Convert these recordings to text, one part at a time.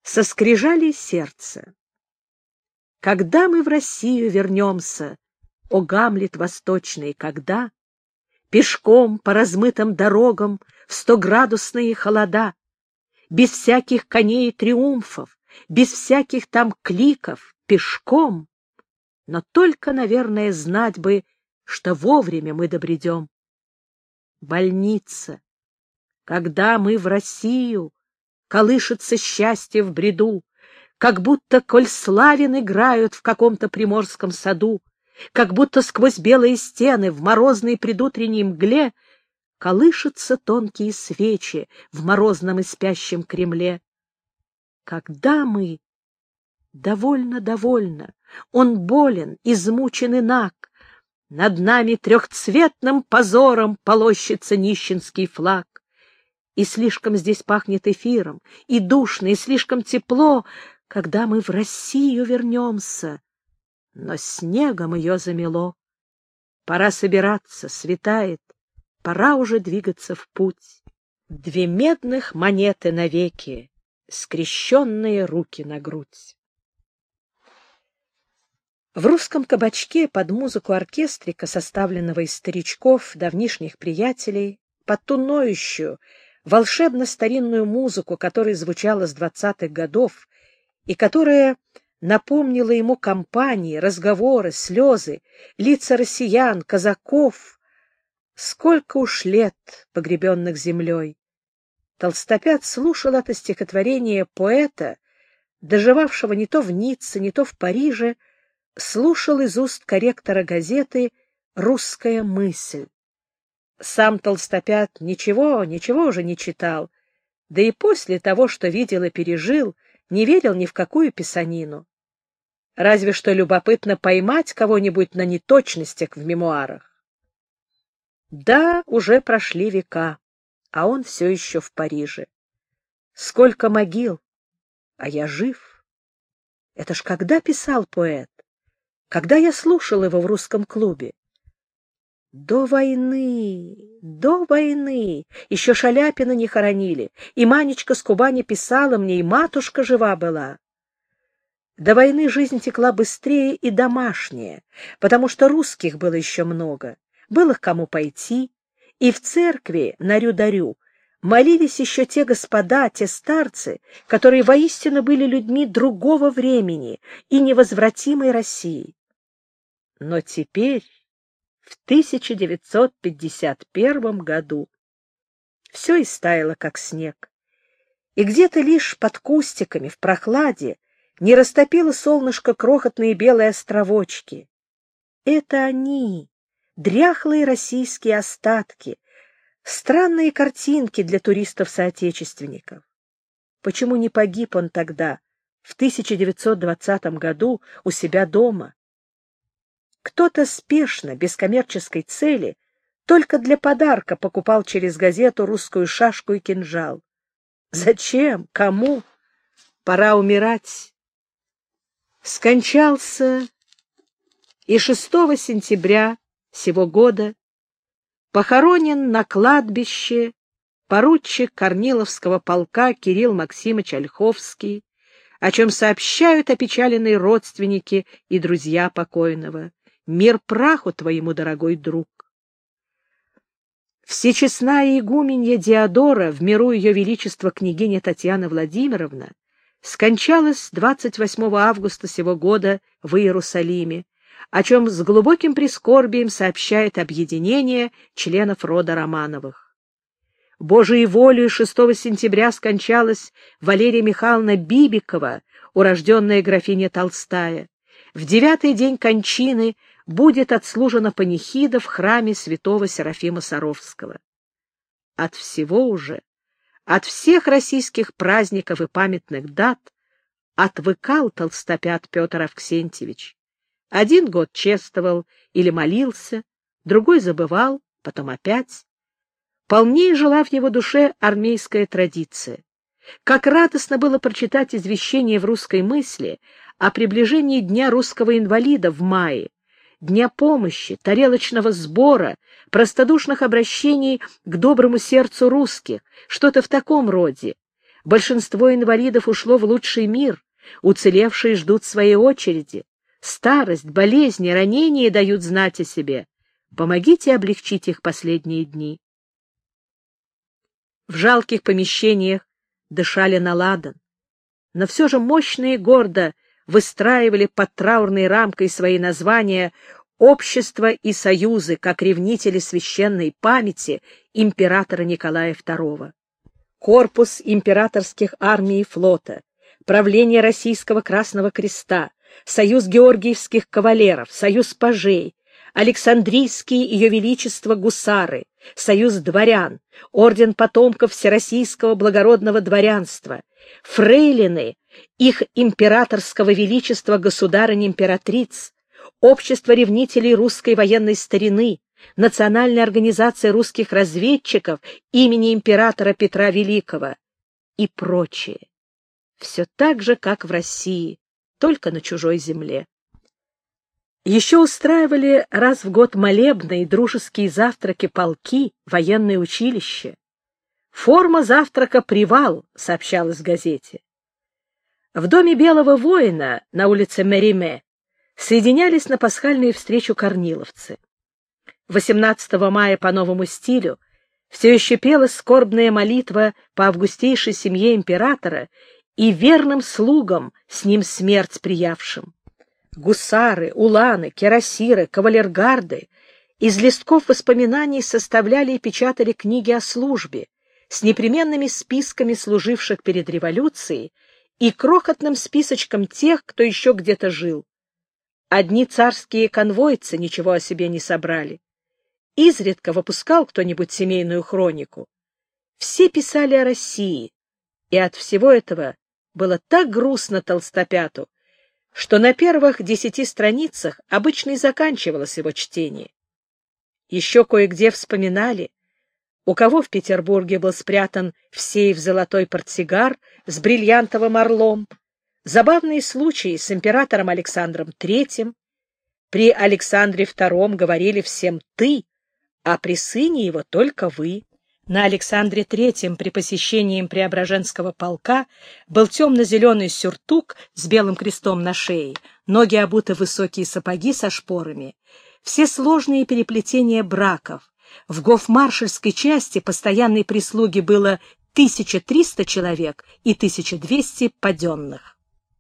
Соскрижали сердце. Когда мы в Россию вернемся, о Гамлет восточный, когда? Пешком по размытым дорогам в 100-градусные холода, без всяких коней и триумфов, без всяких там кликов, пешком. Но только, наверное, знать бы, что вовремя мы добредем. Больница. Когда мы в Россию, колышется счастье в бреду, как будто коль славен играют в каком-то приморском саду, как будто сквозь белые стены в морозной предутренней мгле колышутся тонкие свечи в морозном и спящем Кремле. Когда мы... Довольно, довольно. Он болен, измучен и наг. Над нами трехцветным позором полощется нищенский флаг. И слишком здесь пахнет эфиром, и душно, и слишком тепло, когда мы в Россию вернемся. Но снегом ее замело. Пора собираться, светает, пора уже двигаться в путь. 2 медных монеты навеки, скрещенные руки на грудь. В русском кабачке под музыку оркестрика, составленного из старичков, давнишних приятелей, под ту ноющую, волшебно-старинную музыку, которая звучала с 20-х годов и которая напомнила ему компании, разговоры, слезы, лица россиян, казаков. Сколько уж лет, погребенных землей! Толстопят слушал это стихотворение поэта, доживавшего не то в Ницце, не то в Париже, слушал из уст корректора газеты «Русская мысль». Сам Толстопят ничего уже не читал, да и после того, что видел и пережил, не верил ни в какую писанину. Разве что любопытно поймать кого-нибудь на неточностях в мемуарах. Да, уже прошли века, а он все еще в Париже. Сколько могил, а я жив. Это ж когда писал поэт? Когда я слушал его в русском клубе? До войны, еще Шаляпина не хоронили, и Манечка с Кубани писала мне, и матушка жива была. До войны жизнь текла быстрее и домашняя, потому что русских было еще много, было к кому пойти, и в церкви на Рю-Дарю молились еще те господа, те старцы, которые воистину были людьми другого времени и невозвратимой России. Но теперь, в 1951 году, все истаяло, как снег, и где-то лишь под кустиками, в прохладе, не растопило солнышко крохотные белые островочки. Это они, дряхлые российские остатки, странные картинки для туристов-соотечественников. Почему не погиб он тогда, в 1920 году, у себя дома? Кто-то спешно, без коммерческой цели, только для подарка покупал через газету русскую шашку и кинжал. Зачем? Кому? Пора умирать. Скончался и 6 сентября сего года похоронен на кладбище поручик Корниловского полка Кирилл Максимович Ольховский, о чем сообщают опечаленные родственники и друзья покойного. Мир праху твоему, дорогой друг. Всечестная игуменья Диодора, в миру ее величества княгиня Татьяна Владимировна, скончалась 28 августа сего года в Иерусалиме, о чем с глубоким прискорбием сообщает объединение членов рода Романовых. Божией волею 6 сентября скончалась Валерия Михайловна Бибикова, урожденная графиня Толстая. В 9-й день кончины будет отслужена панихида в храме святого Серафима Саровского. От всего уже, от всех российских праздников и памятных дат отвыкал Толстопят Петр Авксентьевич. Один год чествовал или молился, другой забывал, потом опять. Полнее жила в его душе армейская традиция. Как радостно было прочитать извещение в «Русской мысли» о приближении Дня русского инвалида в мае, Дня помощи, тарелочного сбора, простодушных обращений к доброму сердцу русских, что-то в таком роде. Большинство инвалидов ушло в лучший мир, уцелевшие ждут своей очереди. Старость, болезни, ранения дают знать о себе. Помогите облегчить их последние дни. В жалких помещениях дышали на ладан, но все же мощно и гордо выстраивали под траурной рамкой свои названия общества и союзы, как ревнители священной памяти императора Николая II. Корпус императорских армий и флота, правление Российского Красного Креста, Союз георгиевских кавалеров, Союз пажей, Александрийские Ее Величество гусары, Союз дворян, Орден потомков Всероссийского благородного дворянства, фрейлины, их императорского величества государынь-императриц, Общество ревнителей русской военной старины, Национальная организация русских разведчиков имени императора Петра Великого и прочее. Все так же, как в России, только на чужой земле. Еще устраивали раз в год молебны и дружеские завтраки полки, военные училища. «Форма завтрака «Привал», — сообщалось в газете. В доме Белого воина на улице Мериме соединялись на пасхальную встречу корниловцы. 18 мая по новому стилю все еще пелась скорбная молитва по августейшей семье императора и верным слугам, с ним смерть приявшим. Гусары, уланы, кирасиры, кавалергарды из листков воспоминаний составляли и печатали книги о службе с непременными списками служивших перед революцией и крохотным списочком тех, кто еще где-то жил. Одни царские конвойцы ничего о себе не собрали. Изредка выпускал кто-нибудь семейную хронику. Все писали о России, и от всего этого было так грустно толстопяту, что на первых 10 страницах обычно и заканчивалось его чтение. Еще кое-где вспоминали, у кого в Петербурге был спрятан в сейф золотой портсигар с бриллиантовым орлом, забавные случаи с императором Александром III. При Александре II говорили всем «ты», а при сыне его только «вы». На Александре III при посещении им Преображенского полка был темно-зеленый сюртук с белым крестом на шее, ноги обуты в высокие сапоги со шпорами, все сложные переплетения браков. В гофмаршальской части постоянной прислуги было 1300 человек и 1200 паденных.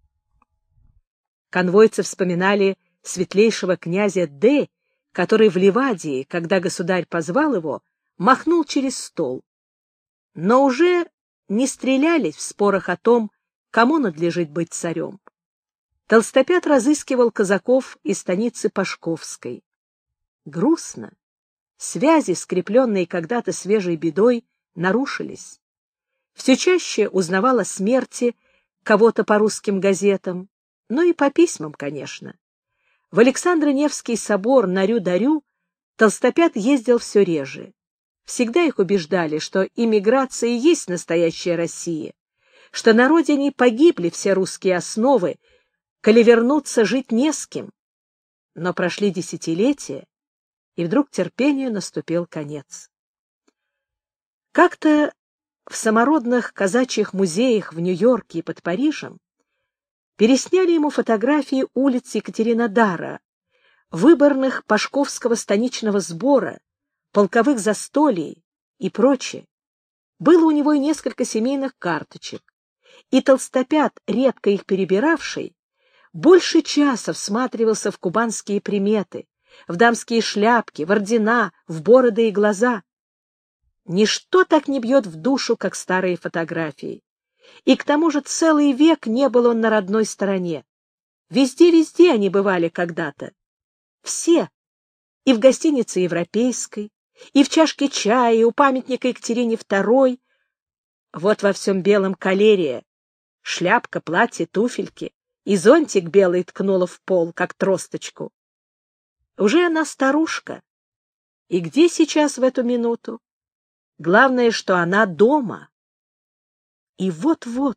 Конвойцы вспоминали светлейшего князя Д., который в Ливадии, когда государь позвал его, махнул через стол. Но уже не стрелялись в спорах о том, кому надлежит быть царем. Толстопят разыскивал казаков из станицы Пашковской. Грустно. Связи, скрепленные когда-то свежей бедой, нарушились. Все чаще узнавал о смерти кого-то по русским газетам, но и по письмам, конечно. В Александро-Невский собор на Рю-Дарю Толстопят ездил все реже. Всегда их убеждали, что иммиграция и есть настоящая Россия, что на родине погибли все русские основы, коли вернуться жить не с кем. Но прошли десятилетия, и вдруг терпению наступил конец. Как-то в самородных казачьих музеях в Нью-Йорке и под Парижем пересняли ему фотографии улиц Екатеринодара, выборных Пашковского станичного сбора, полковых застолий и прочее. Было у него и несколько семейных карточек, и Толстопят, редко их перебиравший, больше часа всматривался в кубанские приметы, в дамские шляпки, в ордена, в бороды и глаза. Ничто так не бьет в душу, как старые фотографии. И к тому же целый век не был он на родной стороне. Везде-везде они бывали когда-то. Все. И в гостинице «Европейской», и в чашке чая, и у памятника Екатерине II. Вот во всем белом калерия. Шляпка, платье, туфельки. И зонтик белый ткнула в пол, как тросточку. Уже она старушка. И где сейчас в эту минуту? Главное, что она дома. И вот-вот.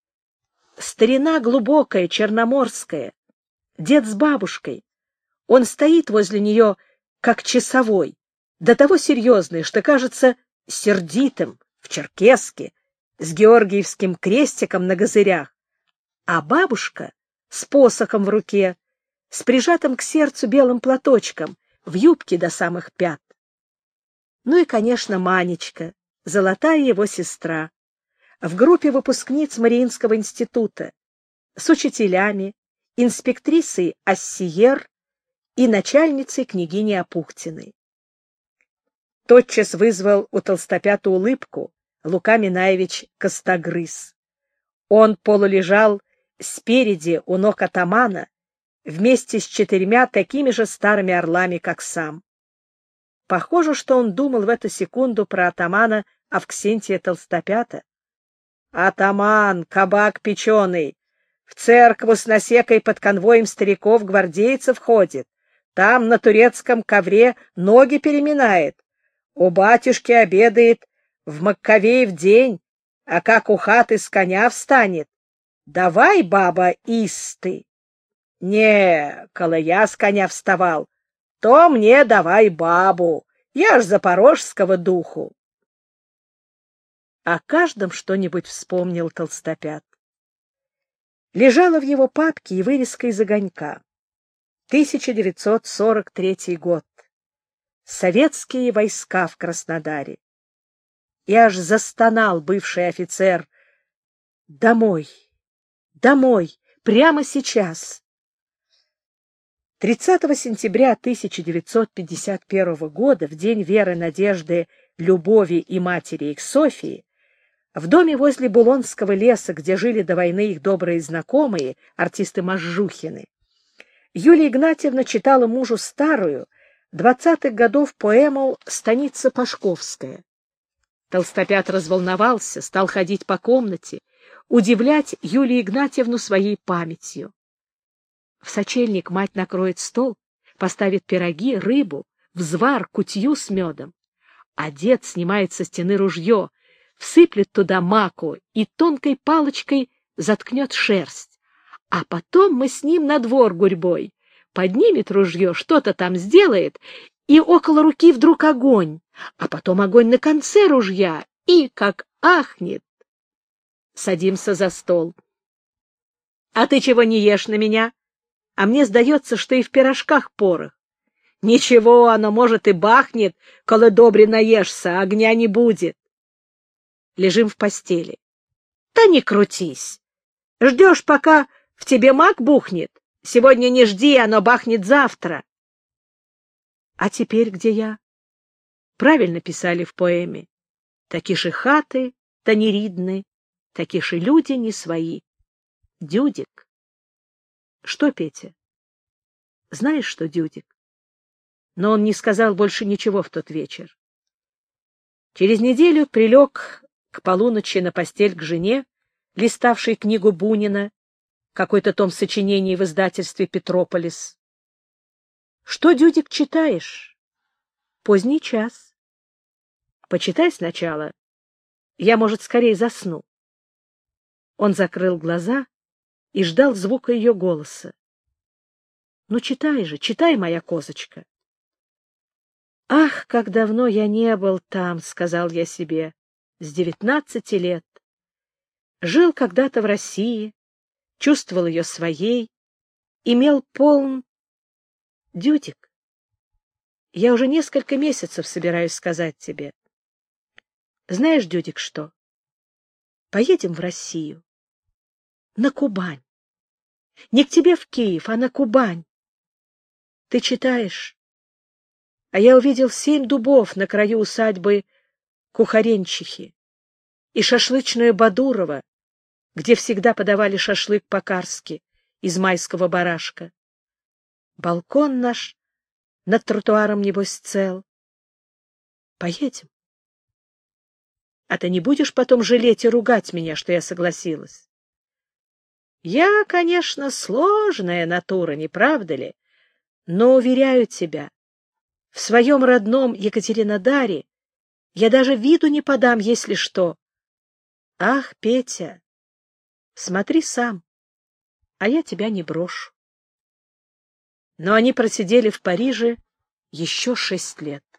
Старина глубокая, черноморская. Дед с бабушкой. Он стоит возле нее, как часовой, до того серьезный, что кажется сердитым, в черкеске, с георгиевским крестиком на газырях, а бабушка с посохом в руке, с прижатым к сердцу белым платочком, в юбке до самых пят. Ну и, конечно, Манечка, золотая его сестра, в группе выпускниц Мариинского института, с учителями, инспектрисой Ассиер и начальницей княгини Апухтиной. Тотчас вызвал у толстопята улыбку Лука Минаевич Костогрыз. Он полулежал спереди у ног атамана вместе с 4 такими же старыми орлами, как сам. Похоже, что он думал в эту секунду про атамана Авксентия Толстопята. «Атаман, кабак печеный, в церкву с насекой под конвоем стариков-гвардейцев ходит, там на турецком ковре ноги переминает, у батюшки обедает в Маккавеев день, а как у хаты с коня встанет. Давай, баба, исты!» «Не, коли я с коня вставал, то мне давай бабу, я ж запорожского духу». О каждом что-нибудь вспомнил Толстопят. Лежала в его папке и вырезка из огонька. 1943 год. Советские войска в Краснодаре. И аж застонал бывший офицер. Домой, домой, прямо сейчас. 30 сентября 1951 года, в день веры, надежды, любови и матери их Софии, в доме возле Булонского леса, где жили до войны их добрые знакомые, артисты Можжухины, Юлия Игнатьевна читала мужу старую, 20-х годов поэму «Станица Пашковская». Толстопят разволновался, стал ходить по комнате, удивлять Юлию Игнатьевну своей памятью. В сочельник мать накроет стол, поставит пироги, рыбу, взвар, кутью с медом. А дед снимает со стены ружье, всыплет туда маку и тонкой палочкой заткнет шерсть. А потом мы с ним на двор гурьбой. Поднимет ружье, что-то там сделает, и около руки вдруг огонь, а потом огонь на конце ружья, и как ахнет. Садимся за стол. — А ты чего не ешь на меня? А мне сдается, что и в пирожках порох. Ничего, оно, может, и бахнет, коли добре наешься, огня не будет. Лежим в постели. Да не крутись. Ждешь, пока в тебе мак бухнет? Сегодня не жди, оно бахнет завтра. А теперь где я? Правильно писали в поэме. Такі ж і хати, та не рідні, такі ж і люди не свои. Дюдик. Что, Петя? Знаешь что, Дюдик? Но он не сказал больше ничего в тот вечер. Через неделю прилег к полуночи на постель к жене, листавшей книгу Бунина, какой-то том сочинений в издательстве «Петрополис». — Что, Дюдик, читаешь? — Поздний час. — Почитай сначала. Я, может, скорее засну. Он закрыл глаза и ждал звука ее голоса. — Ну, читай же, читай, моя козочка. — Ах, как давно я не был там, — сказал я себе, — с 19 лет. Жил когда-то в России, чувствовал ее своей, имел полн... Дюдик, я уже несколько месяцев собираюсь сказать тебе. Знаешь, Дюдик, что? Поедем в Россию. На Кубань. Не к тебе в Киев, а на Кубань. Ты читаешь? А я увидел 7 дубов на краю усадьбы Кухаренчихи и шашлычную Бадурова, где всегда подавали шашлык по-карски из майского барашка. Балкон наш над тротуаром, небось, цел. Поедем. А ты не будешь потом жалеть и ругать меня, что я согласилась? Я, конечно, сложная натура, не правда ли? Но, уверяю тебя, в своем родном Екатеринодаре я даже виду не подам, если что. Ах, Петя, смотри сам, а я тебя не брошу. Но они просидели в Париже еще 6 лет.